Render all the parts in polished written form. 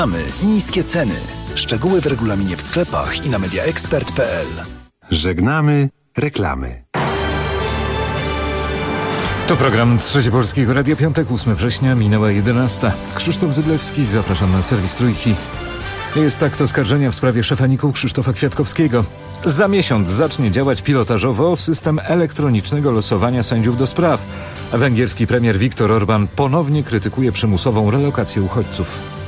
Mamy niskie ceny. Szczegóły w regulaminie w sklepach i na mediaexpert.pl. Żegnamy reklamy. To program Trzecie Polskiego Radia, piątek, 8 września, minęła 11. Krzysztof Zyblewski, zapraszam na serwis Trójki. Jest akt oskarżenia w sprawie szefa NIK-u Krzysztofa Kwiatkowskiego. Za miesiąc zacznie działać pilotażowo system elektronicznego losowania sędziów do spraw. Węgierski premier Viktor Orbán ponownie krytykuje przymusową relokację uchodźców.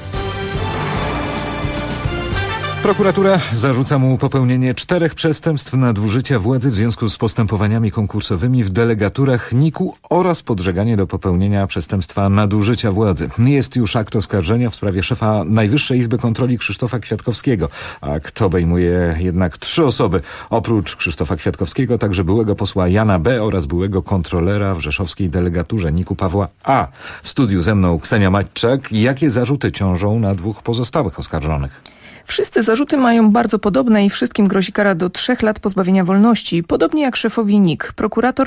Prokuratura zarzuca mu popełnienie 4 przestępstw nadużycia władzy w związku z postępowaniami konkursowymi w delegaturach NIK-u oraz podżeganie do popełnienia przestępstwa nadużycia władzy. Jest już akt oskarżenia w sprawie szefa Najwyższej Izby Kontroli Krzysztofa Kwiatkowskiego. Akt obejmuje jednak 3 osoby. Oprócz Krzysztofa Kwiatkowskiego także byłego posła Jana B. oraz byłego kontrolera w rzeszowskiej delegaturze NIK-u Pawła A. W studiu ze mną Ksenia Maćczak. Jakie zarzuty ciążą na 2 pozostałych oskarżonych? Wszyscy zarzuty mają bardzo podobne i wszystkim grozi kara do 3 lat pozbawienia wolności. Podobnie jak szefowi NIK. Prokurator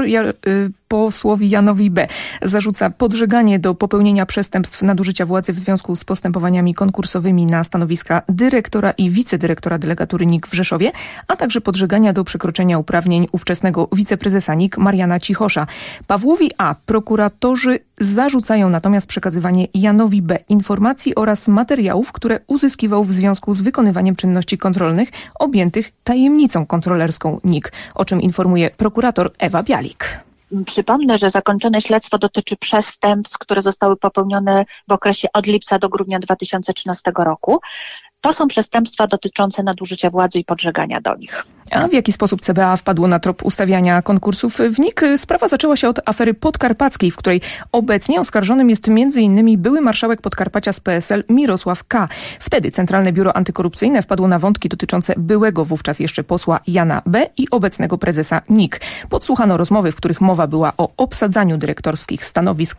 posłowi Janowi B. zarzuca podżeganie do popełnienia przestępstw nadużycia władzy w związku z postępowaniami konkursowymi na stanowiska dyrektora i wicedyrektora delegatury NIK w Rzeszowie, a także podżegania do przekroczenia uprawnień ówczesnego wiceprezesa NIK Mariana Cichosza. Pawłowi A. prokuratorzy zarzucają natomiast przekazywanie Janowi B. informacji oraz materiałów, które uzyskiwał w związku z wykonywaniem czynności kontrolnych objętych tajemnicą kontrolerską NIK, o czym informuje prokurator Ewa Bialik. Przypomnę, że zakończone śledztwo dotyczy przestępstw, które zostały popełnione w okresie od lipca do grudnia 2013 roku. To są przestępstwa dotyczące nadużycia władzy i podżegania do nich. A w jaki sposób CBA wpadło na trop ustawiania konkursów w NIK? Sprawa zaczęła się od afery podkarpackiej, w której obecnie oskarżonym jest m.in. były marszałek Podkarpacia z PSL Mirosław K. Wtedy Centralne Biuro Antykorupcyjne wpadło na wątki dotyczące byłego wówczas jeszcze posła Jana B. i obecnego prezesa NIK. Podsłuchano rozmowy, w których mowa była o obsadzaniu dyrektorskich stanowisk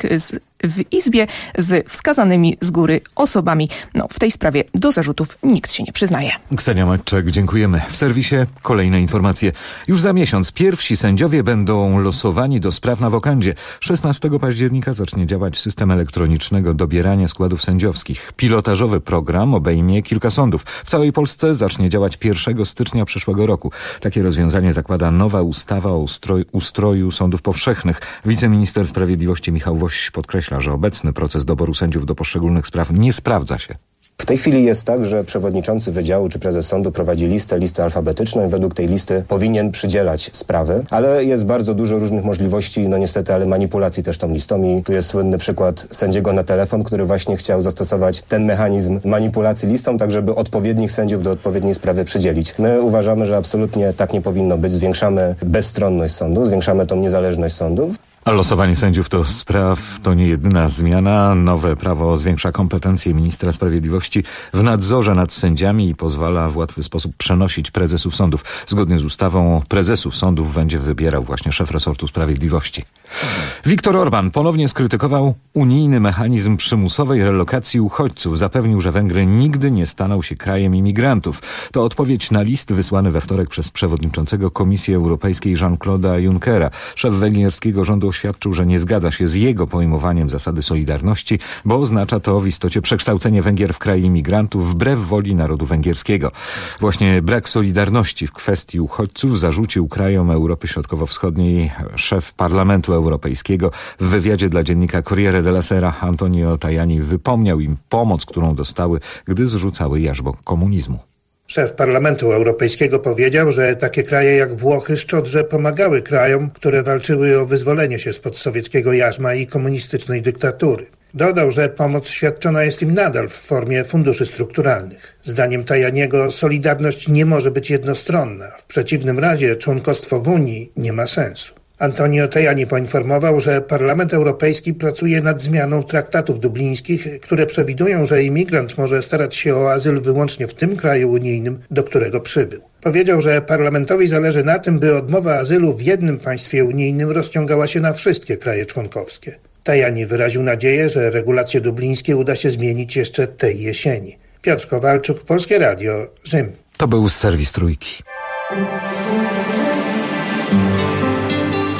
w Izbie z wskazanymi z góry osobami. W tej sprawie do zarzutów nikt się nie przyznaje. Ksenia Maćczak, dziękujemy. W serwisie kolejne informacje. Już za miesiąc pierwsi sędziowie będą losowani do spraw na wokandzie. 16 października zacznie działać system elektronicznego dobierania składów sędziowskich. Pilotażowy program obejmie kilka sądów. W całej Polsce zacznie działać 1 stycznia przyszłego roku. Takie rozwiązanie zakłada nowa ustawa o ustroju sądów powszechnych. Wiceminister Sprawiedliwości Michał Woś podkreśla, że obecny proces doboru sędziów do poszczególnych spraw nie sprawdza się. W tej chwili jest tak, że przewodniczący wydziału czy prezes sądu prowadzi listę alfabetyczną i według tej listy powinien przydzielać sprawy, ale jest bardzo dużo różnych możliwości, niestety, ale manipulacji też tą listą i tu jest słynny przykład sędziego na telefon, który właśnie chciał zastosować ten mechanizm manipulacji listą, tak żeby odpowiednich sędziów do odpowiedniej sprawy przydzielić. My uważamy, że absolutnie tak nie powinno być. Zwiększamy bezstronność sądów, zwiększamy tą niezależność sądów. A losowanie sędziów do spraw to nie jedyna zmiana. Nowe prawo zwiększa kompetencje ministra sprawiedliwości w nadzorze nad sędziami i pozwala w łatwy sposób przenosić prezesów sądów. Zgodnie z ustawą prezesów sądów będzie wybierał właśnie szef resortu sprawiedliwości. Viktor Orbán ponownie skrytykował unijny mechanizm przymusowej relokacji uchodźców. Zapewnił, że Węgry nigdy nie staną się krajem imigrantów. To odpowiedź na list wysłany we wtorek przez przewodniczącego Komisji Europejskiej Jean-Claude'a Junckera. Szef węgierskiego rządu oświadczył, że nie zgadza się z jego pojmowaniem zasady solidarności, bo oznacza to w istocie przekształcenie Węgier w kraj imigrantów wbrew woli narodu węgierskiego. Właśnie brak solidarności w kwestii uchodźców zarzucił krajom Europy Środkowo-Wschodniej szef Parlamentu Europejskiego. W wywiadzie dla dziennika Corriere della Sera Antonio Tajani wypomniał im pomoc, którą dostały, gdy zrzucały jarzmo komunizmu. Szef Parlamentu Europejskiego powiedział, że takie kraje jak Włochy szczodrze pomagały krajom, które walczyły o wyzwolenie się spod sowieckiego jarzma i komunistycznej dyktatury. Dodał, że pomoc świadczona jest im nadal w formie funduszy strukturalnych. Zdaniem Tajaniego solidarność nie może być jednostronna. W przeciwnym razie członkostwo w Unii nie ma sensu. Antonio Tajani poinformował, że Parlament Europejski pracuje nad zmianą traktatów dublińskich, które przewidują, że imigrant może starać się o azyl wyłącznie w tym kraju unijnym, do którego przybył. Powiedział, że Parlamentowi zależy na tym, by odmowa azylu w jednym państwie unijnym rozciągała się na wszystkie kraje członkowskie. Tajani wyraził nadzieję, że regulacje dublińskie uda się zmienić jeszcze tej jesieni. Piotr Kowalczuk, Polskie Radio, Rzym. To był serwis Trójki.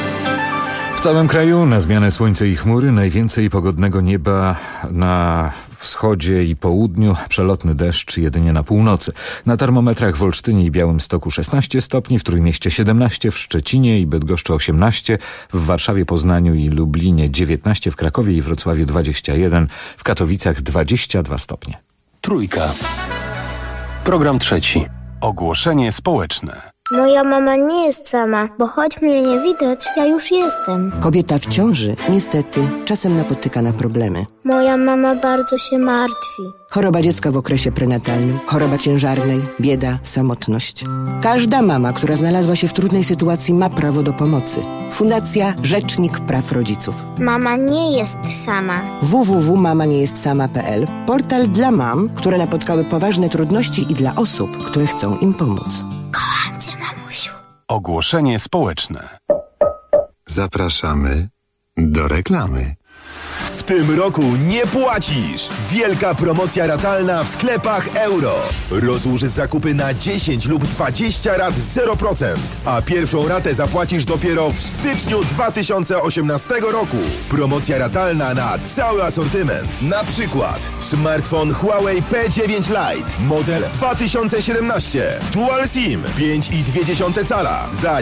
W całym kraju na zmianę słońca i chmury najwięcej pogodnego nieba wschodzie i południu, przelotny deszcz jedynie na północy. Na termometrach w Olsztynie i Białymstoku 16 stopni, w Trójmieście 17, w Szczecinie i Bydgoszczy 18, w Warszawie, Poznaniu i Lublinie 19, w Krakowie i Wrocławiu 21, w Katowicach 22 stopnie. Trójka. Program trzeci. Ogłoszenie społeczne. Moja mama nie jest sama, bo choć mnie nie widać, ja już jestem. Kobieta w ciąży niestety czasem napotyka na problemy. Moja mama bardzo się martwi. Choroba dziecka w okresie prenatalnym, choroba ciężarnej, bieda, samotność. Każda mama, która znalazła się w trudnej sytuacji, ma prawo do pomocy. Fundacja Rzecznik Praw Rodziców. Mama nie jest sama. www.mamaniejestSama.pl. Portal dla mam, które napotkały poważne trudności i dla osób, które chcą im pomóc. Kocham cię, mamusiu. Ogłoszenie społeczne. Zapraszamy do reklamy. W tym roku nie płacisz! Wielka promocja ratalna w sklepach Euro. Rozłóż zakupy na 10 lub 20 rat 0%, a pierwszą ratę zapłacisz dopiero w styczniu 2018 roku. Promocja ratalna na cały asortyment. Na przykład smartfon Huawei P9 Lite, model 2017, Dual SIM 5,2 cala za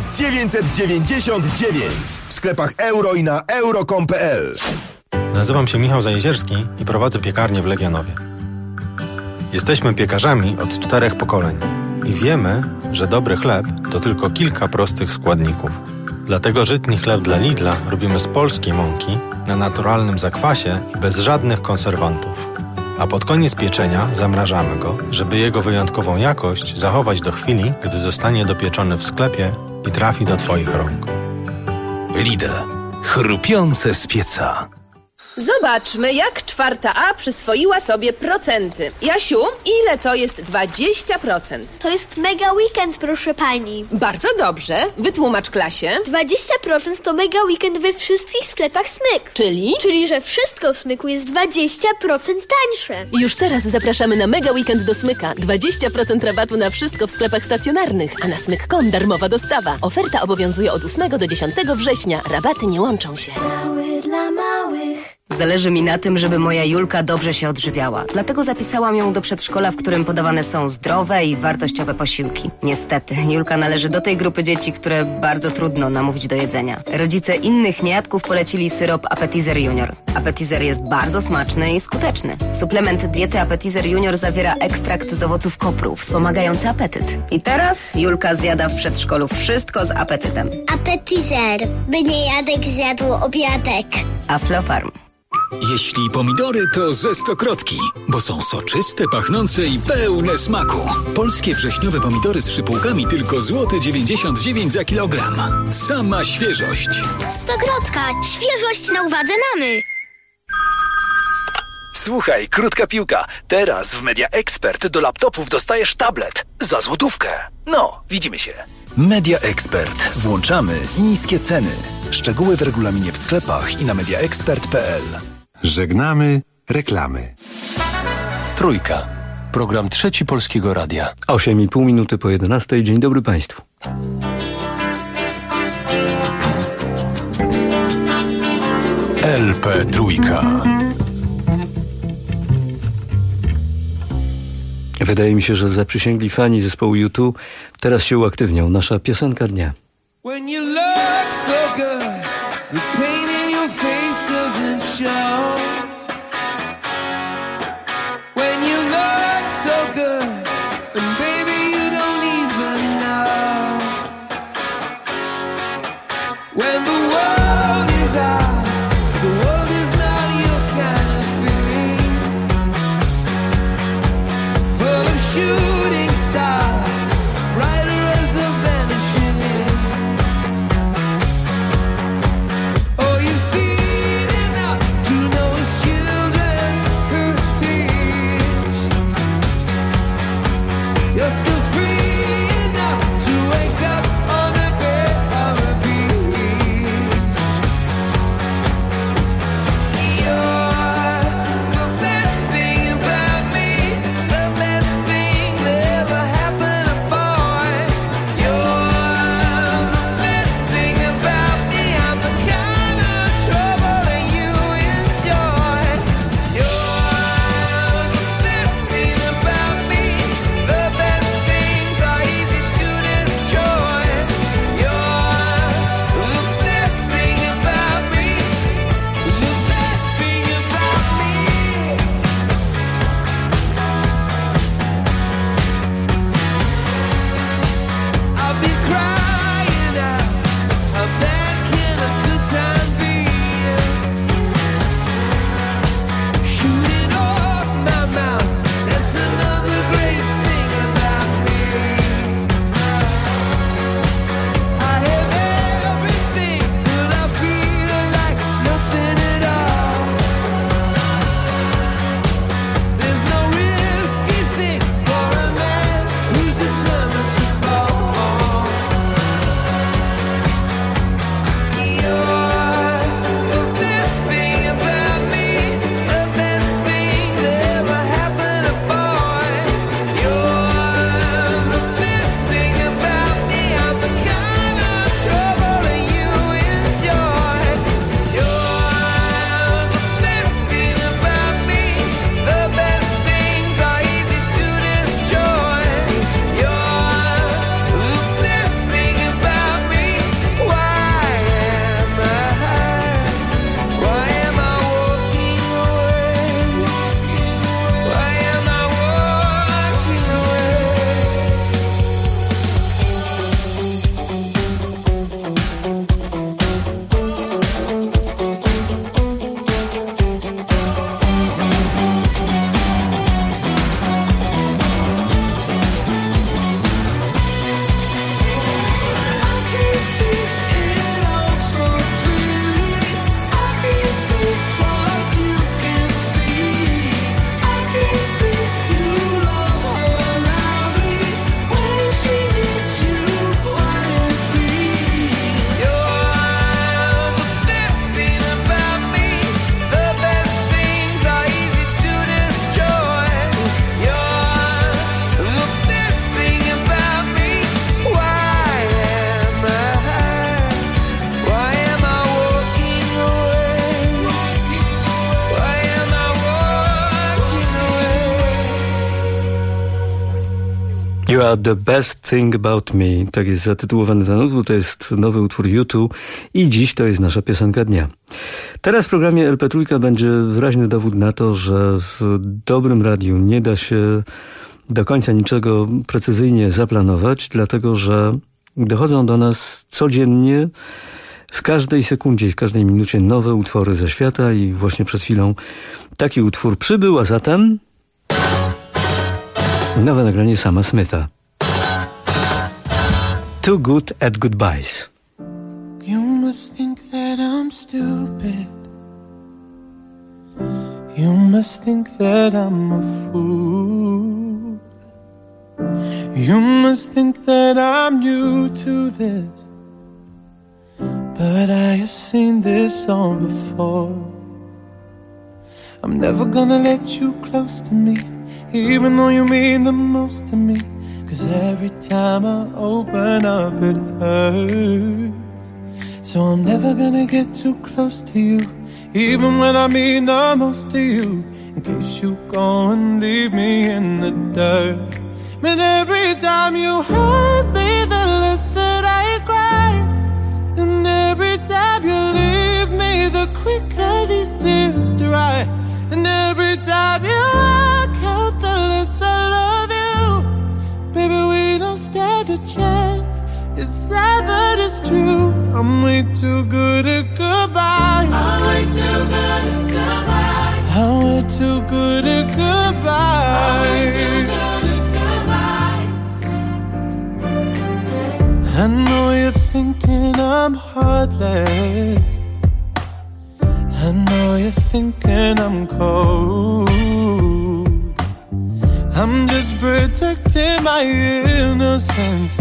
999 w sklepach Euro i na euro.com.pl. Nazywam się Michał Zajezierski i prowadzę piekarnię w Legionowie. Jesteśmy piekarzami od 4 pokoleń i wiemy, że dobry chleb to tylko kilka prostych składników. Dlatego żytni chleb dla Lidla robimy z polskiej mąki, na naturalnym zakwasie i bez żadnych konserwantów. A pod koniec pieczenia zamrażamy go, żeby jego wyjątkową jakość zachować do chwili, gdy zostanie dopieczony w sklepie i trafi do Twoich rąk. Lidl. Chrupiące z pieca. Zobaczmy, jak 4A przyswoiła sobie procenty. Jasiu, ile to jest 20%? To jest mega weekend, proszę pani. Bardzo dobrze. Wytłumacz klasie. 20% to mega weekend we wszystkich sklepach Smyk. Czyli? Czyli, że wszystko w Smyku jest 20% tańsze. Już teraz zapraszamy na mega weekend do Smyka. 20% rabatu na wszystko w sklepach stacjonarnych, a na smyk.com darmowa dostawa. Oferta obowiązuje od 8 do 10 września. Rabaty nie łączą się. Cały dla małych. Zależy mi na tym, żeby moja Julka dobrze się odżywiała. Dlatego zapisałam ją do przedszkola, w którym podawane są zdrowe i wartościowe posiłki. Niestety, Julka należy do tej grupy dzieci, które bardzo trudno namówić do jedzenia. Rodzice innych niejadków polecili syrop Appetizer Junior. Appetizer jest bardzo smaczny i skuteczny. Suplement diety Appetizer Junior zawiera ekstrakt z owoców kopru, wspomagający apetyt. I teraz Julka zjada w przedszkolu wszystko z apetytem. Appetizer, by niejadek zjadł obiadek. Aflofarm. Jeśli pomidory, to ze Stokrotki, bo są soczyste, pachnące i pełne smaku. Polskie wrześniowe pomidory z szypułkami tylko złoty 99 za kilogram. Sama świeżość. Stokrotka, świeżość na uwadze mamy. Słuchaj, krótka piłka. Teraz w Media Expert do laptopów dostajesz tablet za złotówkę. No, widzimy się. Media Expert. Włączamy niskie ceny. Szczegóły w regulaminie w sklepach i na mediaexpert.pl. Żegnamy reklamy. Trójka. Program trzeci Polskiego Radia. 8,5 minuty po 11. Dzień dobry Państwu. LP Trójka. Wydaje mi się, że zaprzysięgli fani zespołu U2 teraz się uaktywnią. Nasza piosenka dnia. When you look so good, the pain in your face doesn't show. When you look so good, and baby you don't even know. When the world is ours, the world is not your kind of thing. Full of shooting stars, brighter as the vanishing. Oh, you've seen enough to know it's children who teach. You're still free enough to wake up on the bed of a beach. You're the best thing about me, the best thing that ever happened. You are the best thing about me. Tak jest zatytułowany ten utwór. To jest nowy utwór U2 i dziś to jest nasza piosenka dnia. Teraz w programie LP3 będzie wyraźny dowód na to, że w dobrym radiu nie da się do końca niczego precyzyjnie zaplanować, dlatego że dochodzą do nas codziennie, w każdej sekundzie i w każdej minucie nowe utwory ze świata i właśnie przed chwilą taki utwór przybył, a zatem nowe nagranie Sama Smitha. Too Good at Goodbyes. You must think that I'm stupid. You must think that I'm a fool. You must think that I'm new to this. But I have seen this all before. I'm never gonna let you close to me, even though you mean the most to me. 'Cause every time I open up it hurts. So I'm never gonna get too close to you, even when I mean the most to you, in case you go and leave me in the dirt. But every time you hurt me, the less that I cry. And every time you leave me, the quicker these tears dry. And every time you walk out, the less I love you. Baby, we don't stand a chance. It's sad but it's true. I'm way too good at goodbye. I'm way too good at goodbye. I'm way too good at goodbye. I know you're thinking I'm heartless. I know you're thinking I'm cold. I'm just protecting my innocence.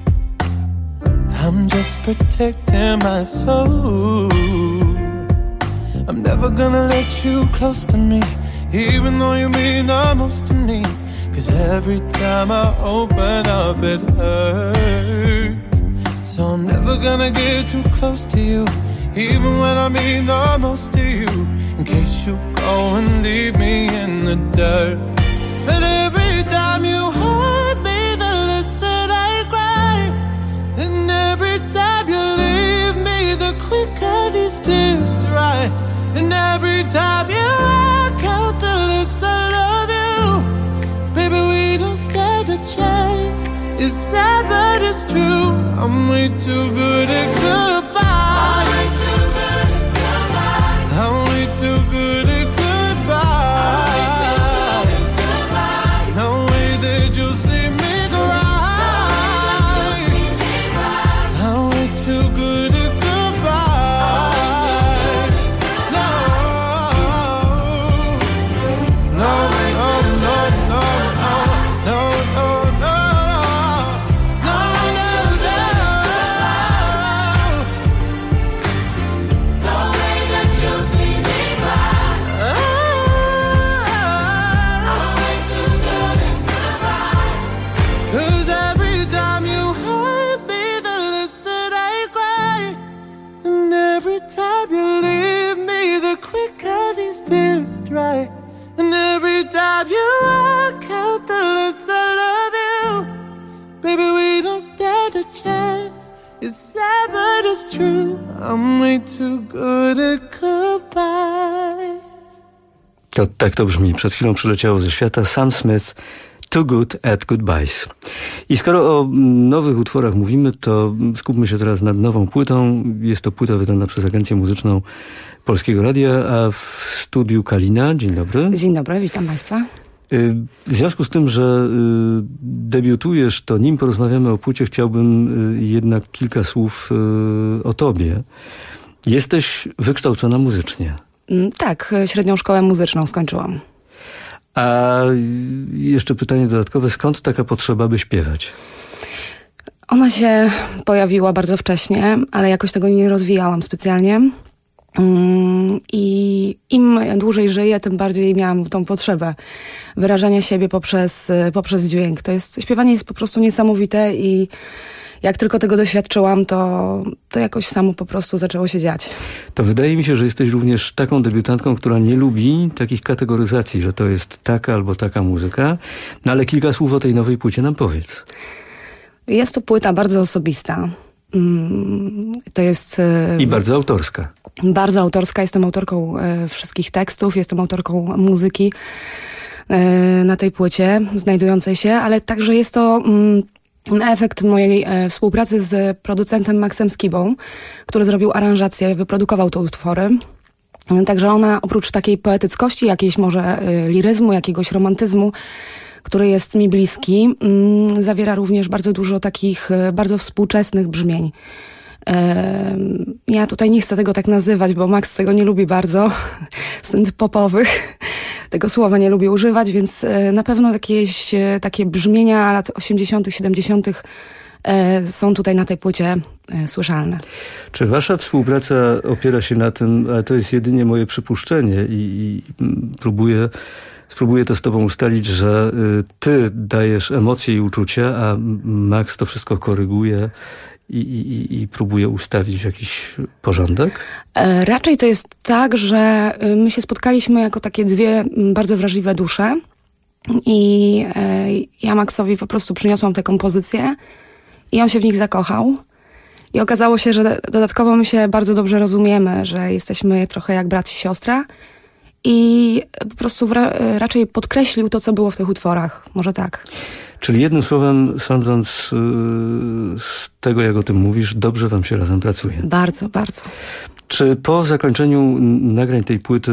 I'm just protecting my soul. I'm never gonna let you close to me, even though you mean the most to me. 'Cause every time I open up it hurts. So I'm never gonna get too close to you, even when I mean the most to you, in case you go and leave me in the dirt. But every time you hurt me, the less that I cry. And every time you leave me, the quicker these tears dry. And every time you walk out, the less I love you. Baby, we don't stand a chance. It's sad but it's true. I'm way too good at goodbye. I'm way too good at goodbye. I'm way too good at goodbye. No way that you'll see me cry. I'm way too good at goodbye. No, no, no, no, no, no, no, no. Right. And every time you walk out, the less I love you. Baby, we don't stand a chance. It's sad but it's true. I'm way too good at goodbye. To tak to brzmi. Przed chwilą przyleciało ze świata Sam Smith, Too Good at Goodbyes. I skoro o nowych utworach mówimy, to skupmy się teraz nad nową płytą. Jest to płyta wydana przez Agencję Muzyczną Polskiego Radia, a w studiu Kalina. Dzień dobry. Dzień dobry, witam Państwa. W związku z tym, że debiutujesz, to nim porozmawiamy o płycie, chciałbym jednak kilka słów o tobie. Jesteś wykształcona muzycznie. Tak, średnią szkołę muzyczną skończyłam. A jeszcze pytanie dodatkowe, skąd taka potrzeba, by śpiewać? Ona się pojawiła bardzo wcześnie, ale jakoś tego nie rozwijałam specjalnie. I im dłużej żyję, tym bardziej miałam tą potrzebę wyrażania siebie poprzez dźwięk. Śpiewanie jest po prostu niesamowite i jak tylko tego doświadczyłam, to jakoś samo po prostu zaczęło się dziać. To wydaje mi się, że jesteś również taką debiutantką, która nie lubi takich kategoryzacji, że to jest taka albo taka muzyka. No ale kilka słów o tej nowej płycie nam powiedz. Jest to płyta bardzo osobista. To jest... I bardzo autorska. Bardzo autorska. Jestem autorką wszystkich tekstów, jestem autorką muzyki na tej płycie znajdującej się, ale także jest to efekt mojej współpracy z producentem Maxem Skibą, który zrobił aranżację, wyprodukował te utwory. Także ona oprócz takiej poetyckości, jakiejś może liryzmu, jakiegoś romantyzmu, który jest mi bliski, zawiera również bardzo dużo takich bardzo współczesnych brzmień. Ja tutaj nie chcę tego tak nazywać, bo Max tego nie lubi bardzo, synth-popowych. Tego słowa nie lubię używać, więc na pewno jakieś takie brzmienia lat 80., 70. są tutaj na tej płycie słyszalne. Czy wasza współpraca opiera się na tym, ale to jest jedynie moje przypuszczenie i spróbuję to z tobą ustalić, że ty dajesz emocje i uczucia, a Max to wszystko koryguje i próbuje ustawić jakiś porządek? Raczej to jest tak, że my się spotkaliśmy jako takie dwie bardzo wrażliwe dusze i ja Maxowi po prostu przyniosłam te kompozycje i on się w nich zakochał. I okazało się, że dodatkowo my się bardzo dobrze rozumiemy, że jesteśmy trochę jak brat i siostra. I po prostu raczej podkreślił to, co było w tych utworach. Może tak. Czyli jednym słowem, sądząc z tego, jak o tym mówisz, dobrze wam się razem pracuje. Bardzo, bardzo. Czy po zakończeniu nagrań tej płyty,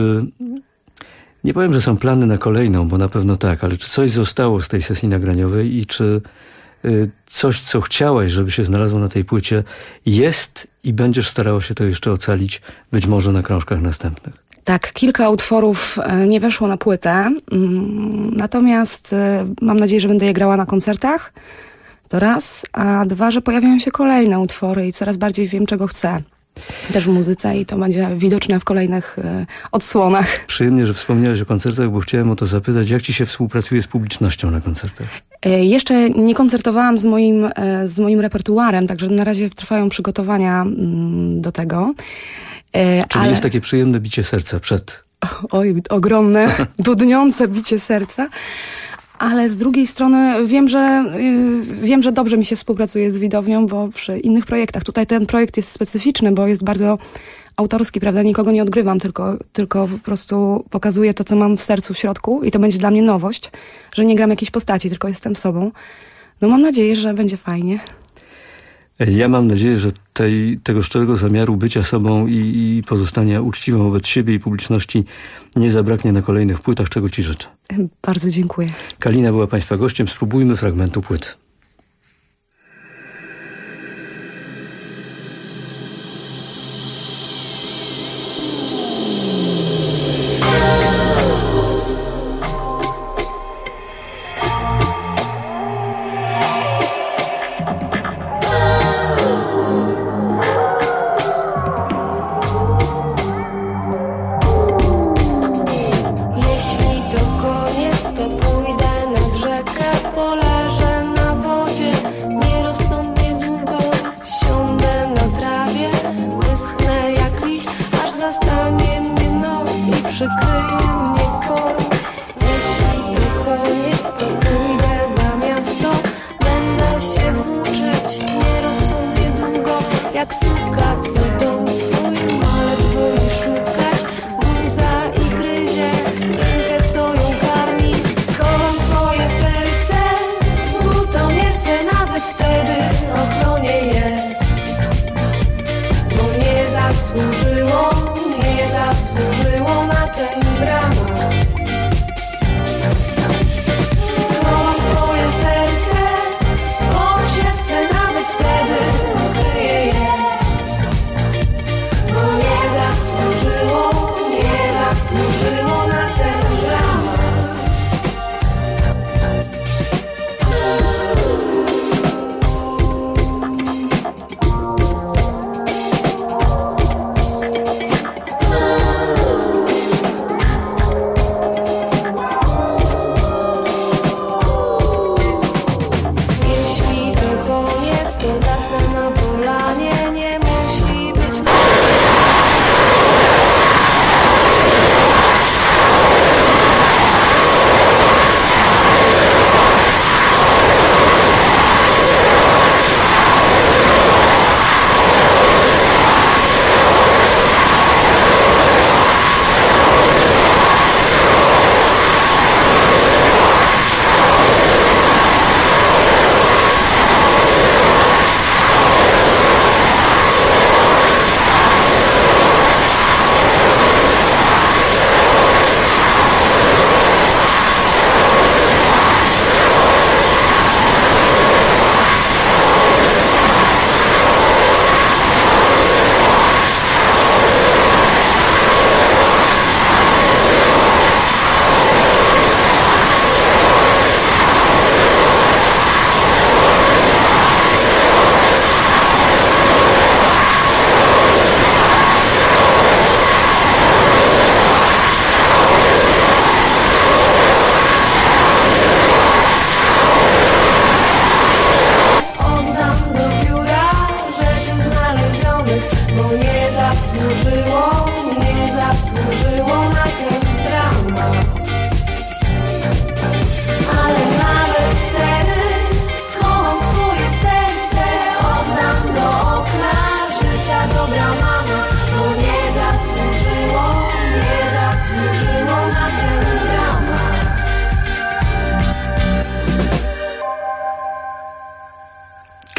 nie powiem, że są plany na kolejną, bo na pewno tak, ale czy coś zostało z tej sesji nagraniowej i czy coś, co chciałaś, żeby się znalazło na tej płycie, jest i będziesz starała się to jeszcze ocalić, być może na krążkach następnych? Tak, kilka utworów nie weszło na płytę, natomiast mam nadzieję, że będę je grała na koncertach, to raz, a dwa, że pojawiają się kolejne utwory i coraz bardziej wiem, czego chcę. Też w muzyce i to będzie widoczne w kolejnych odsłonach. Przyjemnie, że wspomniałeś o koncertach, bo chciałem o to zapytać, jak ci się współpracuje z publicznością na koncertach? Jeszcze nie koncertowałam z moim repertuarem, także na razie trwają przygotowania do tego. Czyli jest takie przyjemne bicie serca przed... Oj, ogromne, dudniące bicie serca. Ale z drugiej strony wiem, że dobrze mi się współpracuje z widownią, bo przy innych projektach. Tutaj ten projekt jest specyficzny, bo jest bardzo autorski, prawda? Nikogo nie odgrywam, tylko po prostu pokazuję to, co mam w sercu, w środku i to będzie dla mnie nowość, że nie gram jakiejś postaci, tylko jestem sobą. No mam nadzieję, że będzie fajnie. Ja mam nadzieję, że tego szczerego zamiaru bycia sobą i pozostania uczciwą wobec siebie i publiczności nie zabraknie na kolejnych płytach, czego ci życzę. Bardzo dziękuję. Kalina była państwa gościem. Spróbujmy fragmentu płyty.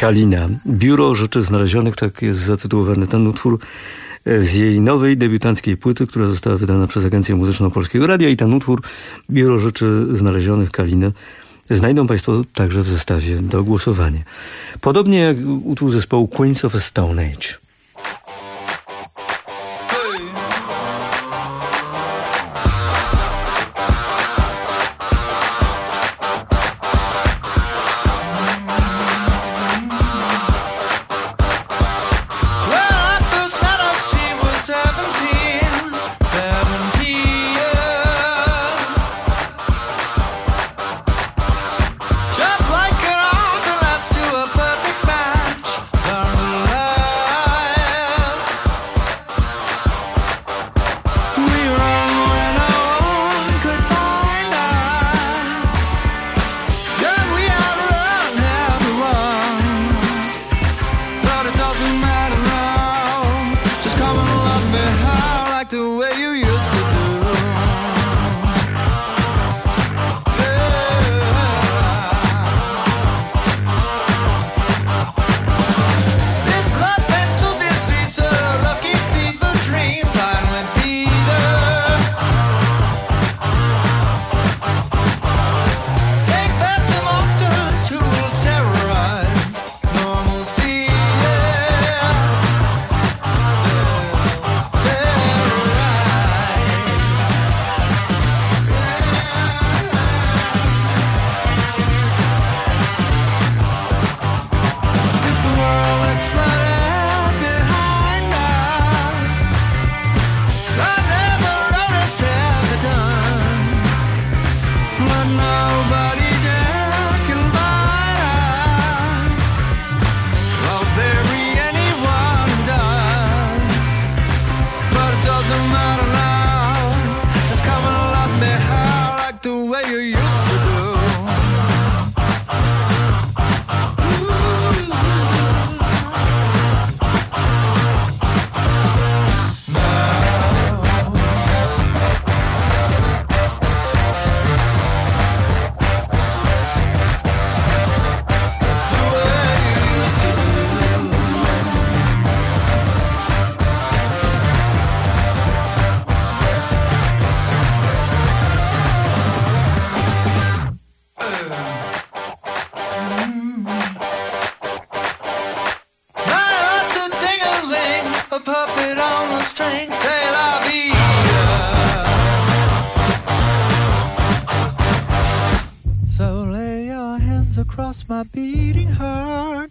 Kalina. Biuro Rzeczy Znalezionych, tak jest zatytułowany ten utwór z jej nowej debiutanckiej płyty, która została wydana przez Agencję Muzyczną Polskiego Radia, i ten utwór Biuro Rzeczy Znalezionych Kaliny znajdą Państwo także w zestawie do głosowania. Podobnie jak utwór zespołu Queens of a Stone Age. Across my beating heart.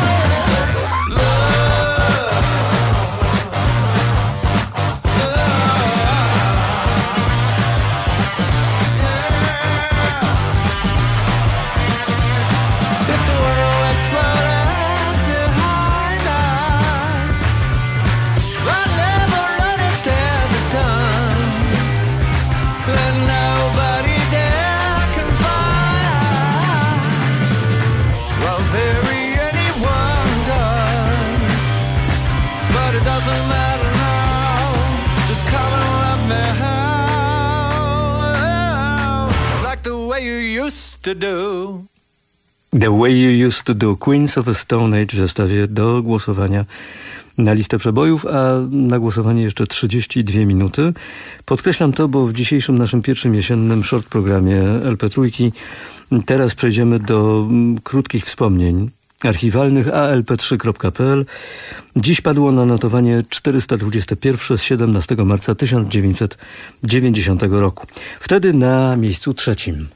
To do. The Way You Used to Do, Queens of a Stone Age w zestawie do głosowania na listę przebojów, a na głosowanie jeszcze 32 minuty. Podkreślam to, bo w dzisiejszym naszym pierwszym jesiennym short programie LP3 teraz przejdziemy do krótkich wspomnień archiwalnych alp3.pl. Dziś padło na notowanie 421 z 17 marca 1990 roku. Wtedy na miejscu trzecim.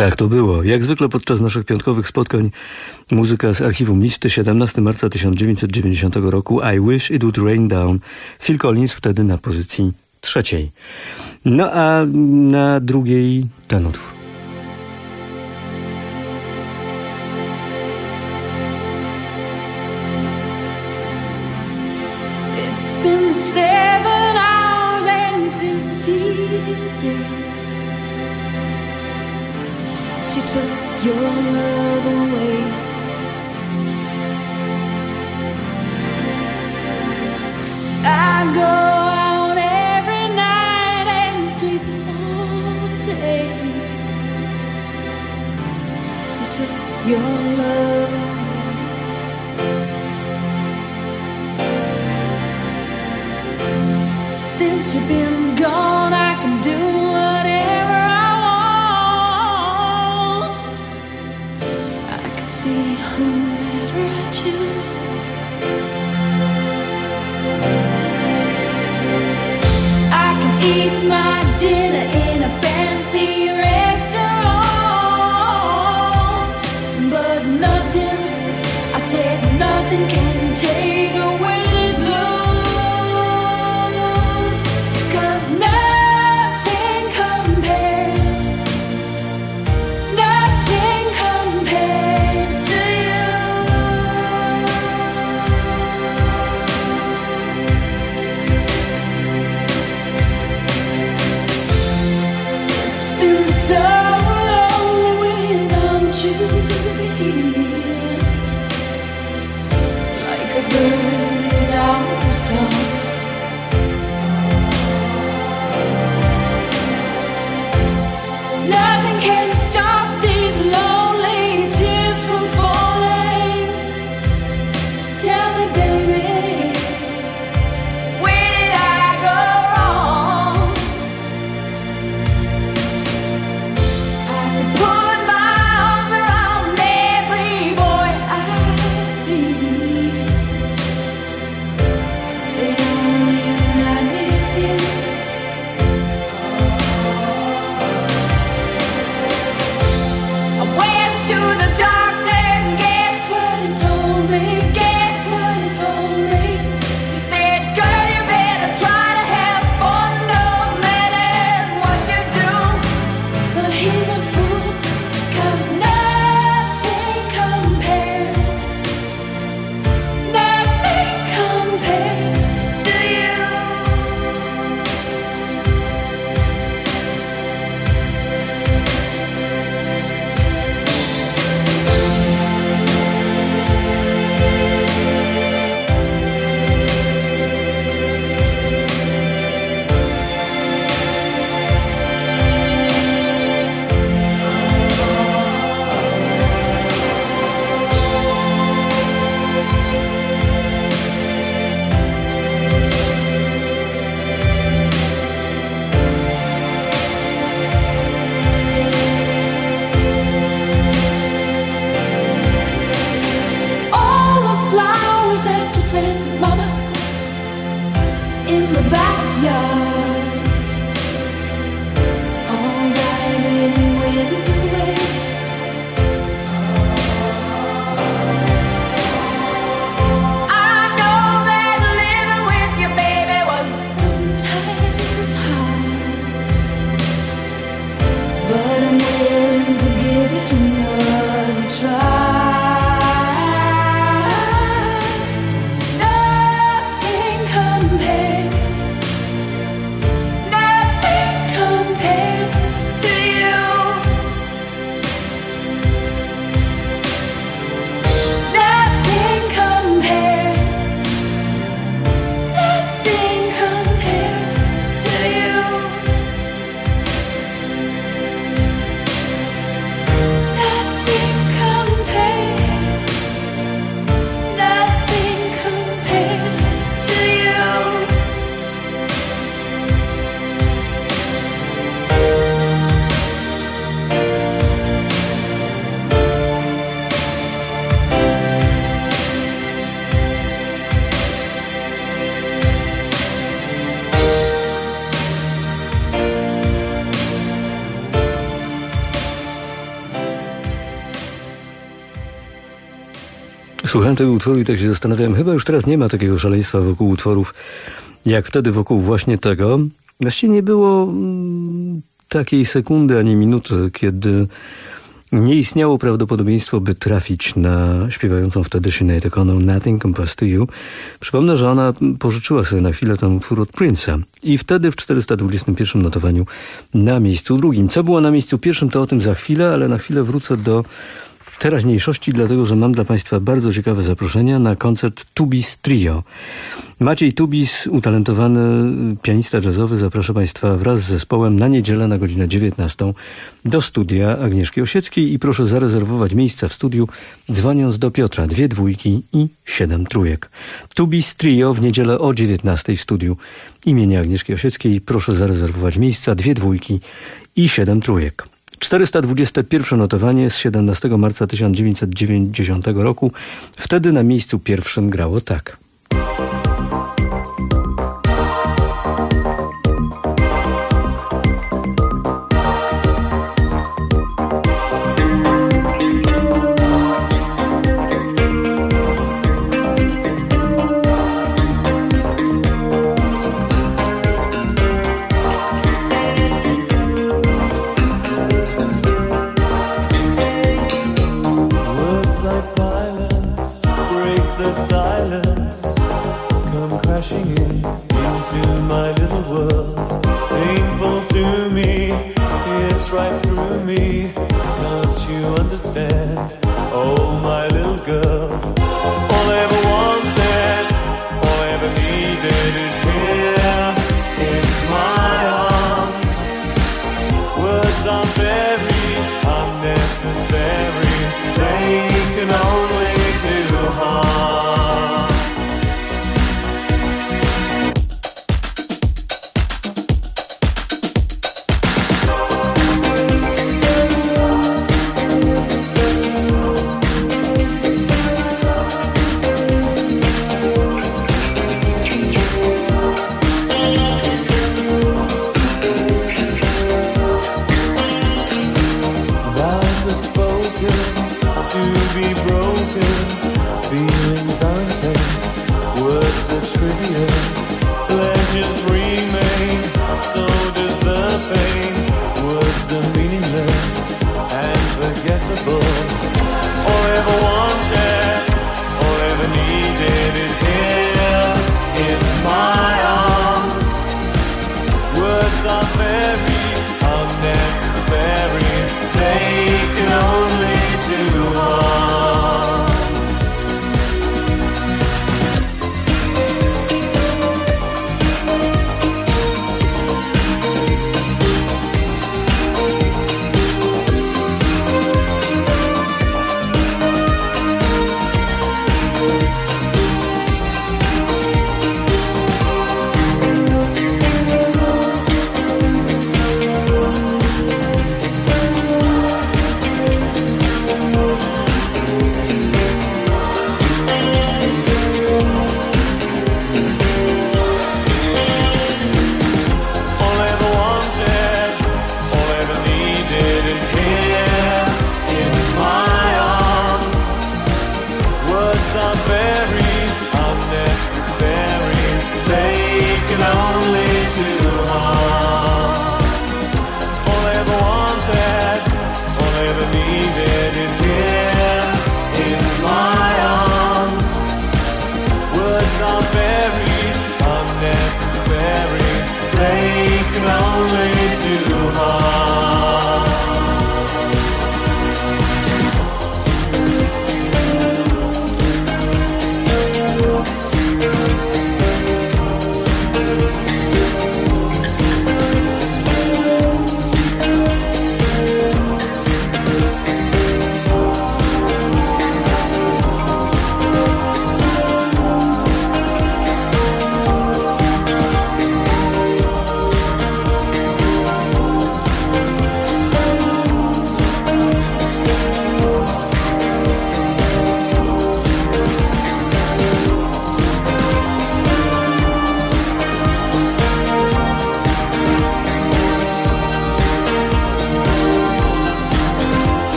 Tak to było. Jak zwykle podczas naszych piątkowych spotkań muzyka z archiwum listy 17 marca 1990 roku I Wish It Would Rain Down. Phil Collins wtedy na pozycji 3. No a na drugiej ten utwór. It's been 7 hours and 15 days since you took your love away. I go out every night and sleep all day since you took your love away. Since you've been gone, I can do whatever I want. I can see whomever I choose. I can eat my dinner in a fancy restaurant, but nothing, I said nothing can take away this blue. So lonely without you here, like a bird without a song. Nothing can stop these lonely tears from falling. Tell me, baby, where did I go wrong? Put my arms around every boy I see. They only remind me of you. I went to the doctor and guess what he told me? Guess what he told me? He said, girl, you better try to have fun no matter what you do. But he's a fool, 'cause nothing compares to you. All the flowers that you planted, mama, in the backyard, all died in the wind away. I know that living with you, baby, was sometimes hard, but I'm willing to give it another try. Nothing compares Słuchałem tego utworu i tak się zastanawiałem, chyba już teraz nie ma takiego szaleństwa wokół utworów, jak wtedy wokół właśnie tego. Właściwie nie było takiej sekundy ani minuty, kiedy nie istniało prawdopodobieństwo, by trafić na śpiewającą wtedy Sinead O'Connor Nothing Compares to You. Przypomnę, że ona pożyczyła sobie na chwilę ten utwór od Prince'a i wtedy w 421 notowaniu na miejscu drugim. Co było na miejscu pierwszym, to o tym za chwilę, ale na chwilę wrócę do teraźniejszości, dlatego że mam dla Państwa bardzo ciekawe zaproszenia na koncert Tubis Trio. Maciej Tubis, utalentowany pianista jazzowy, zaprasza Państwa wraz z zespołem na niedzielę na godzinę 19 do studia Agnieszki Osieckiej i proszę zarezerwować miejsca w studiu, dzwoniąc do Piotra 2 dwójki i 7 trójek. Tubis Trio w niedzielę o 19 w studiu imienia Agnieszki Osieckiej. Proszę zarezerwować miejsca 2 dwójki i 7 trójek. 421 notowanie z 17 marca 1990 roku. Wtedy na miejscu pierwszym grało tak.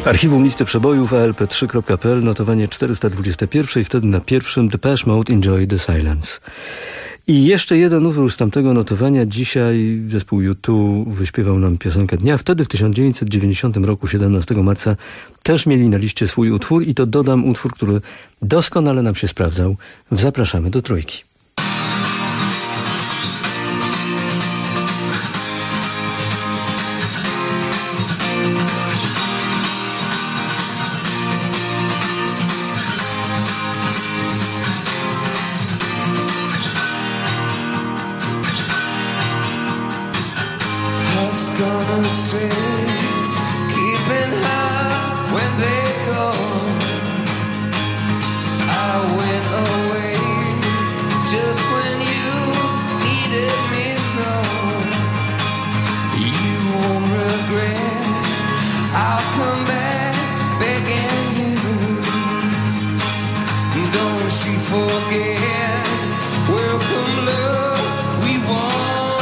Archiwum listy przebojów alp3.pl, notowanie 421 i wtedy na pierwszym Depeche Mode Enjoy the Silence. I jeszcze jeden utwór z tamtego notowania. Dzisiaj zespół U2 wyśpiewał nam piosenkę dnia. Wtedy w 1990 roku, 17 marca, też mieli na liście swój utwór i to dodam utwór, który doskonale nam się sprawdzał. Zapraszamy do trójki. Gonna stay, keeping high when they go. I went away just when you needed me so. You won't regret, I'll come back begging you. Don't you forget, welcome love we want.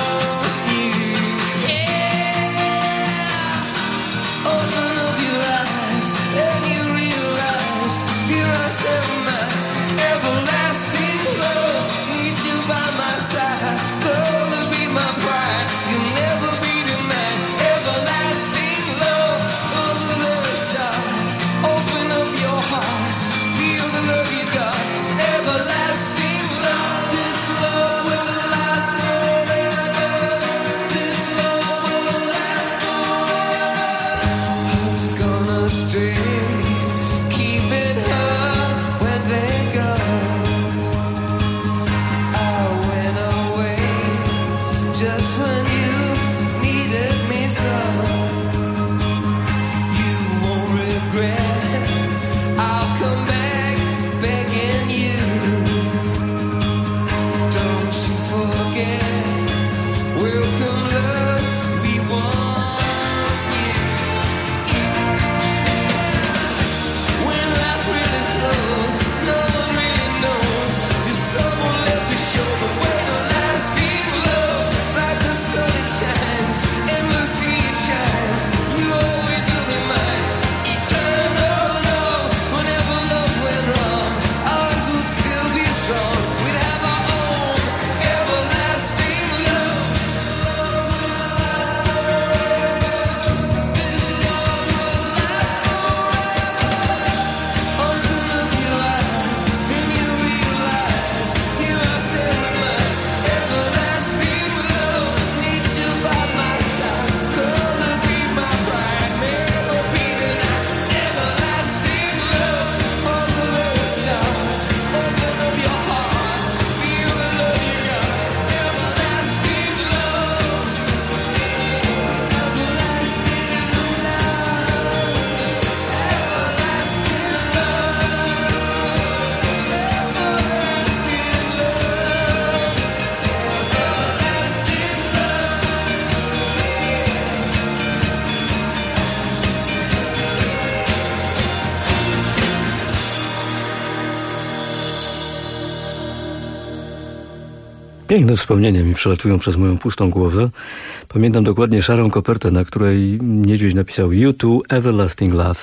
Piękne wspomnienia mi przelatują przez moją pustą głowę. Pamiętam dokładnie szarą kopertę, na której niedźwiedź napisał U2 Everlasting Love.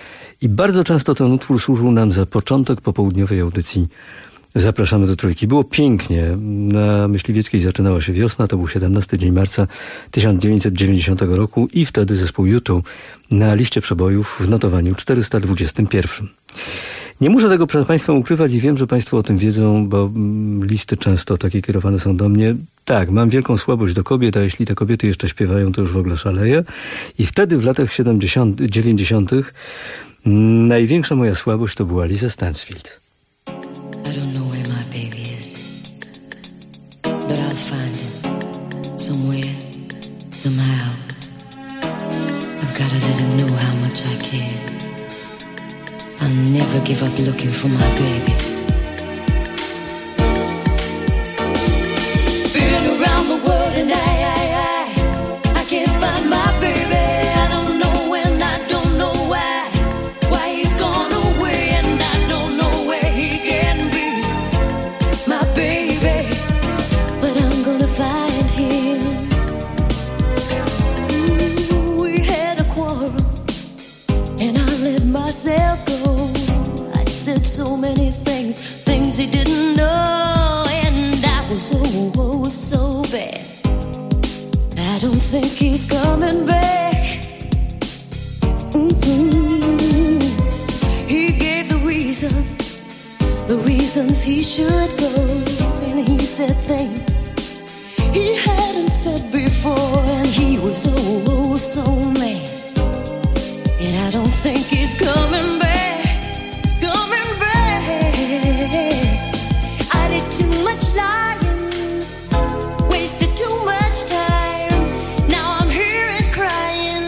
I bardzo często ten utwór służył nam za początek popołudniowej audycji. Zapraszamy do trójki. Było pięknie. Na Myśliwieckiej zaczynała się wiosna. To był 17 dzień marca 1990 roku i wtedy zespół U2 na liście przebojów w notowaniu 421. Nie muszę tego przed Państwem ukrywać i wiem, że Państwo o tym wiedzą, bo listy często takie kierowane są do mnie. Tak, mam wielką słabość do kobiet, a jeśli te kobiety jeszcze śpiewają, to już w ogóle szaleję. I wtedy w latach 90. największa moja słabość to była Lisa Stansfield. I don't know where my baby is, but I'll find him somewhere, somehow. I've got to let him know how much I care. I'll never give up looking for my baby. Been around the world and I can't find my baby. I don't know when, I don't know why he's gone away, and I don't know where he can be, my baby. But I'm gonna find him. We had a quarrel, and I distance he should go. And he said things he hadn't said before, and he was oh so mad. And I don't think he's coming back, coming back. I did too much lying, wasted too much time. Now I'm here and crying.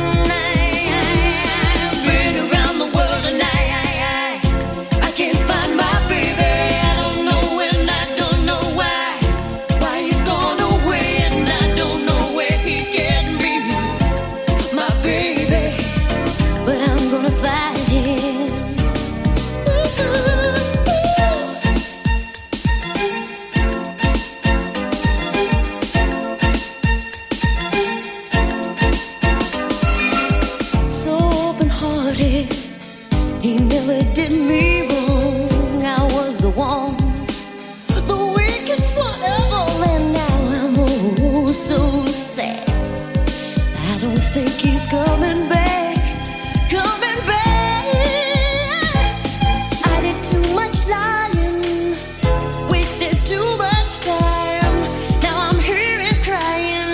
I've been around the world and I can't find my baby. I don't know when, I don't know why he's gone away, and I don't know where he can be, my baby. But I'm gonna find him. So open-hearted, he never did me wrong. I was the one, the weakest one of all, and now I'm oh so sad. I don't think he's coming back, coming back. I did too much lying, wasted too much time. Now I'm here and crying.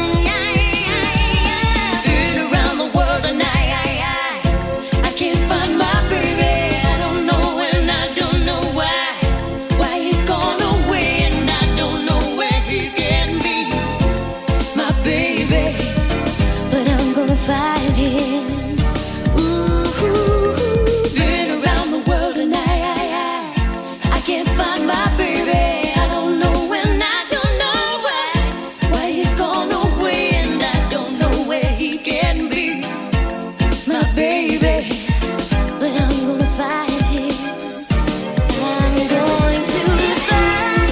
Been around the world and I can't find my baby. I don't know and I don't know why he's gone away, and I don't know where he can be, my baby. But I'm gonna find him. Ooh, been around the world and I can't find my baby. I don't know and I don't know why he's gone away, and I don't know where he can be, my baby. But I'm gonna find him. I'm going to find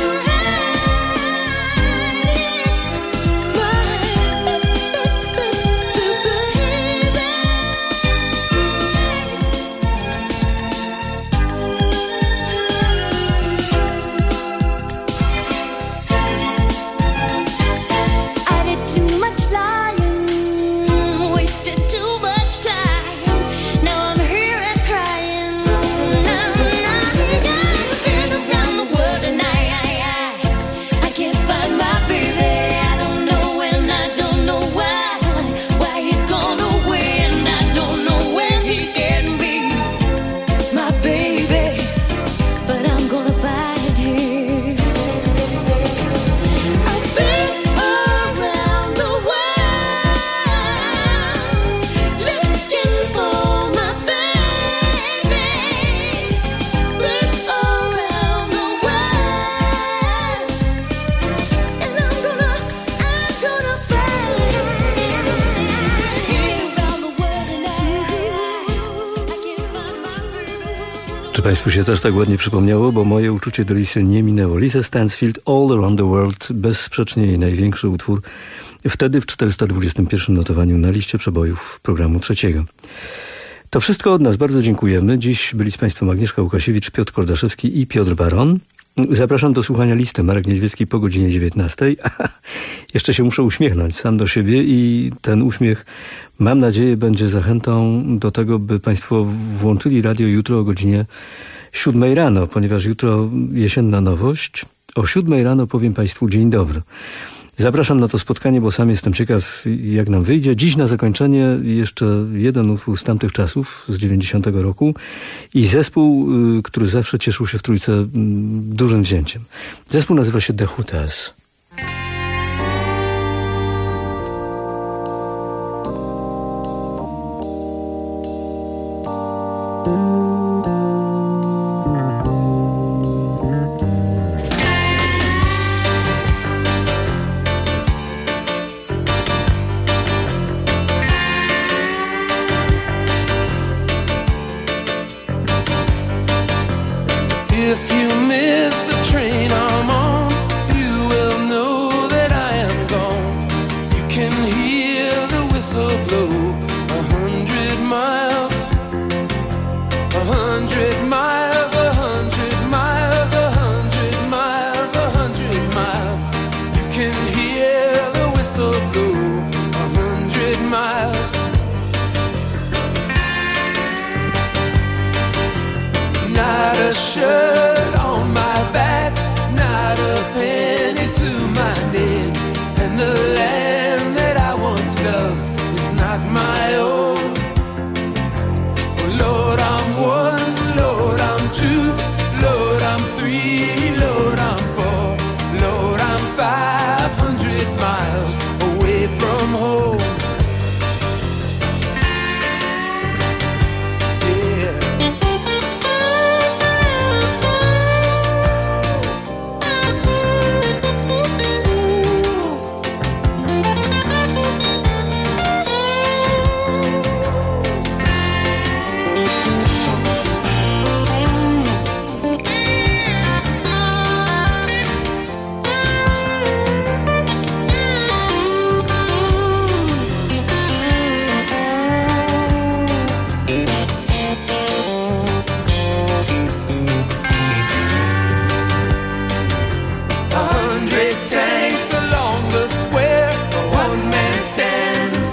I did too much lying, wasted too much time. Now I'm here and crying. Been around the world and I can't find my baby. I don't know and I don't know why he's gone away, and I don't know where he can be, my baby. But I'm gonna find him. I've been around the world looking for my baby. Been around the world, and I'm gonna find him. Been around the world and I can't find my baby. Czy Państwu się też tak ładnie przypomniało? Bo moje uczucie do Lisy nie minęło. Lisa Stansfield, All Around the World, bezsprzecznie jej największy utwór. Wtedy w 421 notowaniu na liście przebojów programu trzeciego. To wszystko od nas. Bardzo dziękujemy. Dziś byli z Państwem Agnieszka Łukasiewicz, Piotr Kordaszewski i Piotr Baron. Zapraszam do słuchania listy. Marek Niedźwiecki po godzinie 19. Jeszcze się muszę uśmiechnąć sam do siebie i ten uśmiech, mam nadzieję, będzie zachętą do tego, by Państwo włączyli radio jutro o godzinie 7 rano, ponieważ jutro jesienna nowość. O 7 rano powiem Państwu dzień dobry. Zapraszam na to spotkanie, bo sam jestem ciekaw, jak nam wyjdzie. Dziś na zakończenie jeszcze jeden utwór z tamtych czasów, z 90 roku i zespół, który zawsze cieszył się w Trójce dużym wzięciem. Zespół nazywa się The Hooters. If you miss the train I'm on, you will know that I am gone. You can hear the whistle blow 100 miles, 100 miles, 100 miles, 100 miles, 100 miles. You can hear the whistle blow 100 miles. Not a shirt on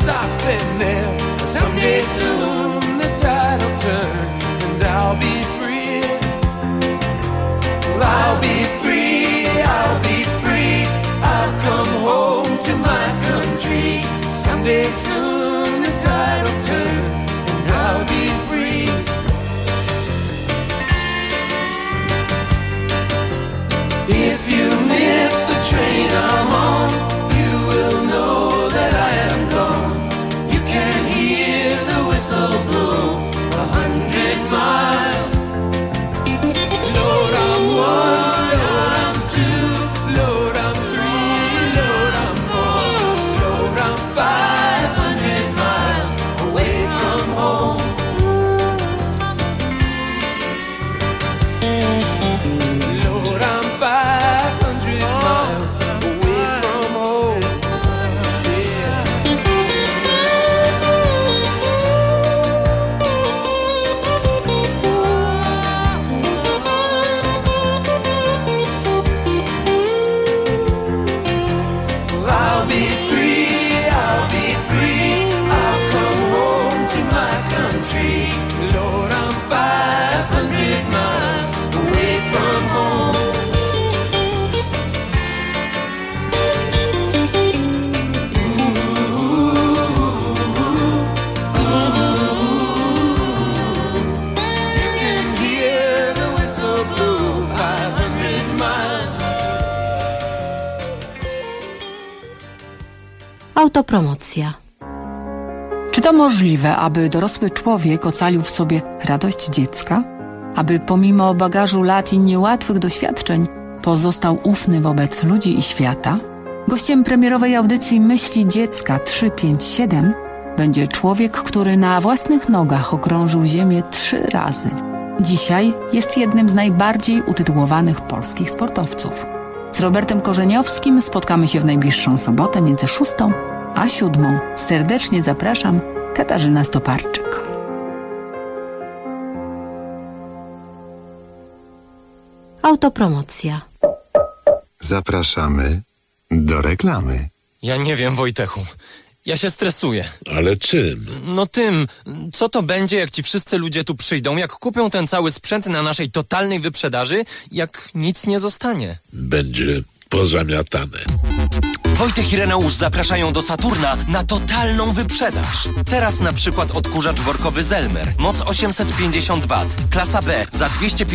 stop sitting there. Someday soon the tide will turn and I'll be free. Well, I'll be free, I'll be free. I'll come home to my country. Someday soon the tide will turn and I'll be free. If you miss the train I'm on, you will know that I am gone. You can hear the whistle blow 100 miles. Lord, I'm one, Lord, I'm two, Lord, I'm three, Lord, I'm four, Lord, I'm 500 miles away from home. Lord, I'm 500 miles away from home. Well, I'll be free, I'll be free. I'll come home to my country. Lord, I'm 500 miles away from home. You can hear the whistle blow 500 miles. Autopromocja. Czy to możliwe, aby dorosły człowiek ocalił w sobie radość dziecka? Aby pomimo bagażu lat i niełatwych doświadczeń pozostał ufny wobec ludzi i świata? Gościem premierowej audycji Myśli Dziecka 357 będzie człowiek, który na własnych nogach okrążył ziemię 3 razy. Dzisiaj jest jednym z najbardziej utytułowanych polskich sportowców. Z Robertem Korzeniowskim spotkamy się w najbliższą sobotę między 6 a 7. Serdecznie zapraszam, Katarzyna Stoparczyk. Autopromocja. Zapraszamy do reklamy. Ja nie wiem, Wojtechu. Ja się stresuję. Ale czym? No tym. Co to będzie, jak ci wszyscy ludzie tu przyjdą, jak kupią ten cały sprzęt na naszej totalnej wyprzedaży, jak nic nie zostanie? Będzie pozamiatane. Wojtek i Reneusz zapraszają do Saturna na totalną wyprzedaż. Teraz na przykład odkurzacz workowy Zelmer. Moc 850 W. Klasa B za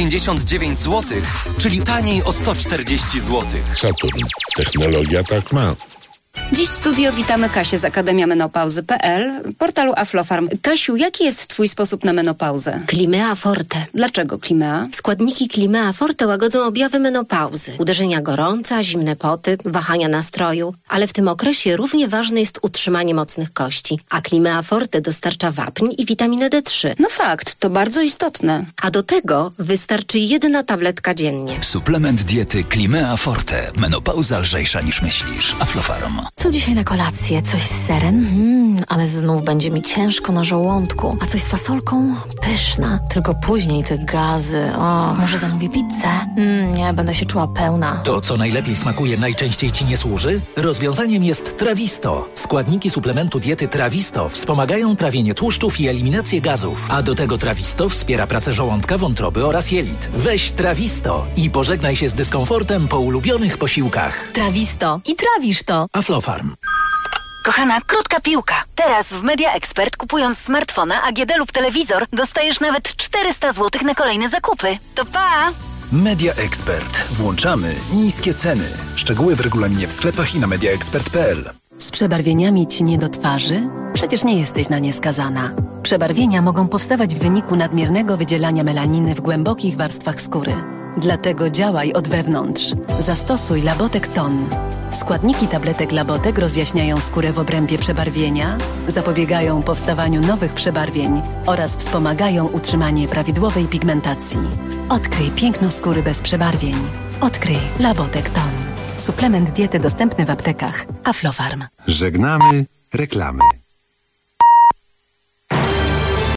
259 zł, czyli taniej o 140 zł. Saturn. Technologia tak ma. Dziś w studio witamy Kasię z akademiamenopauzy.pl, portalu Aflofarm. Kasiu, jaki jest twój sposób na menopauzę? Climea Forte. Dlaczego Climea? Składniki Climea Forte łagodzą objawy menopauzy. Uderzenia gorąca, zimne poty, wahania nastroju. Ale w tym okresie równie ważne jest utrzymanie mocnych kości. A Climea Forte dostarcza wapń i witaminę D3. No fakt, to bardzo istotne. A do tego wystarczy 1 tabletka dziennie. Suplement diety Climea Forte. Menopauza lżejsza niż myślisz. Aflofarm. Co dzisiaj na kolację? Coś z serem? Ale znów będzie mi ciężko na żołądku. A coś z fasolką? Pyszna. Tylko później te gazy. O, może zamówię pizzę? Nie, będę się czuła pełna. To, co najlepiej smakuje, najczęściej ci nie służy? Rozwiązaniem jest Trawisto. Składniki suplementu diety Trawisto wspomagają trawienie tłuszczów i eliminację gazów. A do tego Trawisto wspiera pracę żołądka, wątroby oraz jelit. Weź Trawisto i pożegnaj się z dyskomfortem po ulubionych posiłkach. Trawisto. I trawisz to. Aflofarm. Kochana, krótka piłka. Teraz w Media Expert, kupując smartfona, AGD lub telewizor, dostajesz nawet 400 zł na kolejne zakupy. To pa! Media Expert. Włączamy niskie ceny. Szczegóły w regulaminie w sklepach i na mediaexpert.pl. Z przebarwieniami ci nie do twarzy? Przecież nie jesteś na nie skazana. Przebarwienia mogą powstawać w wyniku nadmiernego wydzielania melaniny w głębokich warstwach skóry. Dlatego działaj od wewnątrz. Zastosuj Labotek Ton. Składniki tabletek Labotek rozjaśniają skórę w obrębie przebarwienia, zapobiegają powstawaniu nowych przebarwień oraz wspomagają utrzymanie prawidłowej pigmentacji. Odkryj piękno skóry bez przebarwień. Odkryj Labotek Ton. Suplement diety dostępny w aptekach. Aflofarm. Żegnamy reklamy.